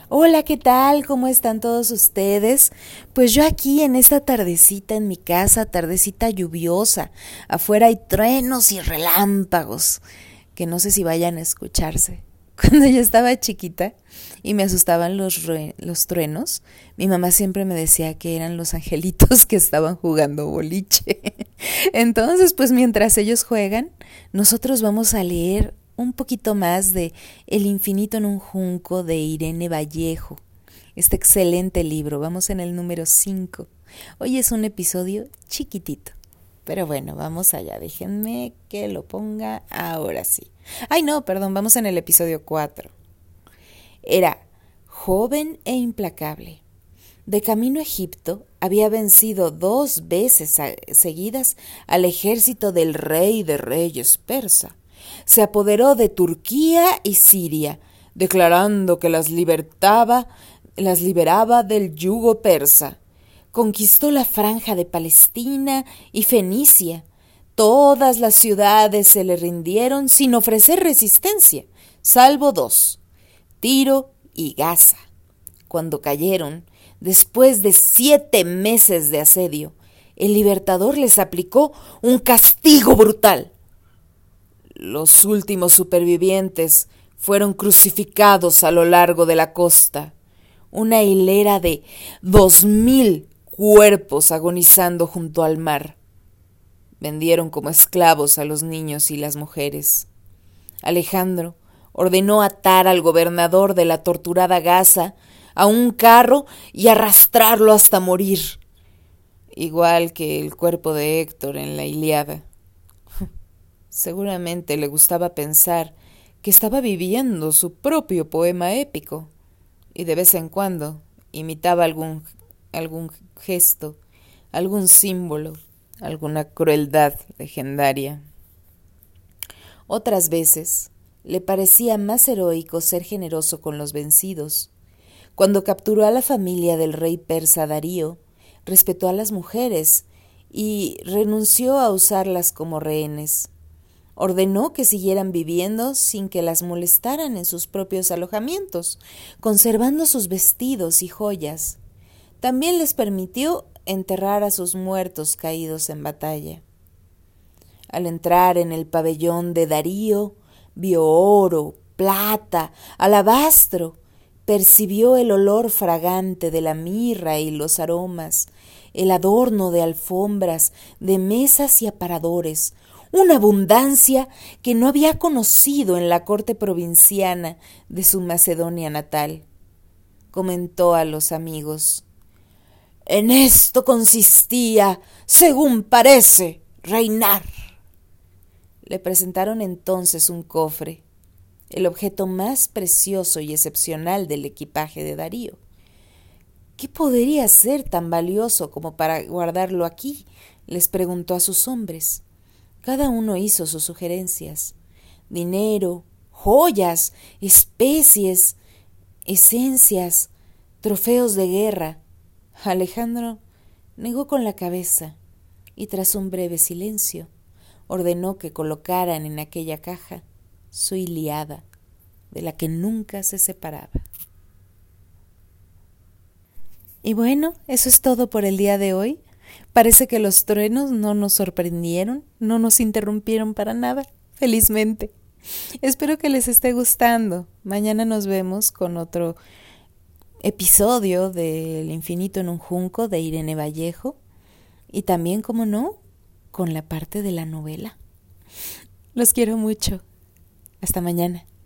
Hola, ¿qué tal? ¿Cómo están todos ustedes? Pues yo aquí en esta tardecita en mi casa, tardecita lluviosa. Afuera hay truenos y relámpagos, que no sé si vayan a escucharse. Cuando yo estaba chiquita y me asustaban los truenos, mi mamá siempre me decía que eran los angelitos que estaban jugando boliche. Entonces, pues mientras ellos juegan, nosotros vamos a leer un poquito más de El infinito en un junco de Irene Vallejo. Este excelente libro, vamos en el número 5. Hoy es un episodio chiquitito. Pero bueno, vamos allá, déjenme que lo ponga ahora sí. Ay, no, perdón, vamos en el episodio 4. Era joven e implacable. De camino a Egipto, había vencido 2 veces seguidas al ejército del rey de reyes persa. Se apoderó de Turquía y Siria, declarando que las liberaba del yugo persa. Conquistó la franja de Palestina y Fenicia. Todas las ciudades se le rindieron sin ofrecer resistencia, salvo 2, Tiro y Gaza. Cuando cayeron, después de 7 meses de asedio, el libertador les aplicó un castigo brutal. Los últimos supervivientes fueron crucificados a lo largo de la costa, una hilera de 2000 cuerpos agonizando junto al mar. Vendieron como esclavos a los niños y las mujeres. Alejandro ordenó atar al gobernador de la torturada Gaza a un carro y arrastrarlo hasta morir, igual que el cuerpo de Héctor en la Ilíada. Seguramente le gustaba pensar que estaba viviendo su propio poema épico y de vez en cuando imitaba algún gesto, algún símbolo, alguna crueldad legendaria. Otras veces le parecía más heroico ser generoso con los vencidos. Cuando capturó a la familia del rey persa Darío, respetó a las mujeres y renunció a usarlas como rehenes. Ordenó que siguieran viviendo sin que las molestaran en sus propios alojamientos, conservando sus vestidos y joyas. También les permitió enterrar a sus muertos caídos en batalla. Al entrar en el pabellón de Darío, vio oro, plata, alabastro, percibió el olor fragante de la mirra y los aromas, el adorno de alfombras, de mesas y aparadores, una abundancia que no había conocido en la corte provinciana de su Macedonia natal. Comentó a los amigos: «En esto consistía, según parece, reinar». Le presentaron entonces un cofre, el objeto más precioso y excepcional del equipaje de Darío. «¿Qué podría ser tan valioso como para guardarlo aquí?», les preguntó a sus hombres. Cada uno hizo sus sugerencias: dinero, joyas, especies, esencias, trofeos de guerra. Alejandro negó con la cabeza y tras un breve silencio ordenó que colocaran en aquella caja su Ilíada, de la que nunca se separaba. Y bueno, eso es todo por el día de hoy. Parece que los truenos no nos sorprendieron, no nos interrumpieron para nada, felizmente. Espero que les esté gustando. Mañana nos vemos con otro episodio de El infinito en un junco de Irene Vallejo y también, como no, con la parte de la novela. Los quiero mucho. Hasta mañana.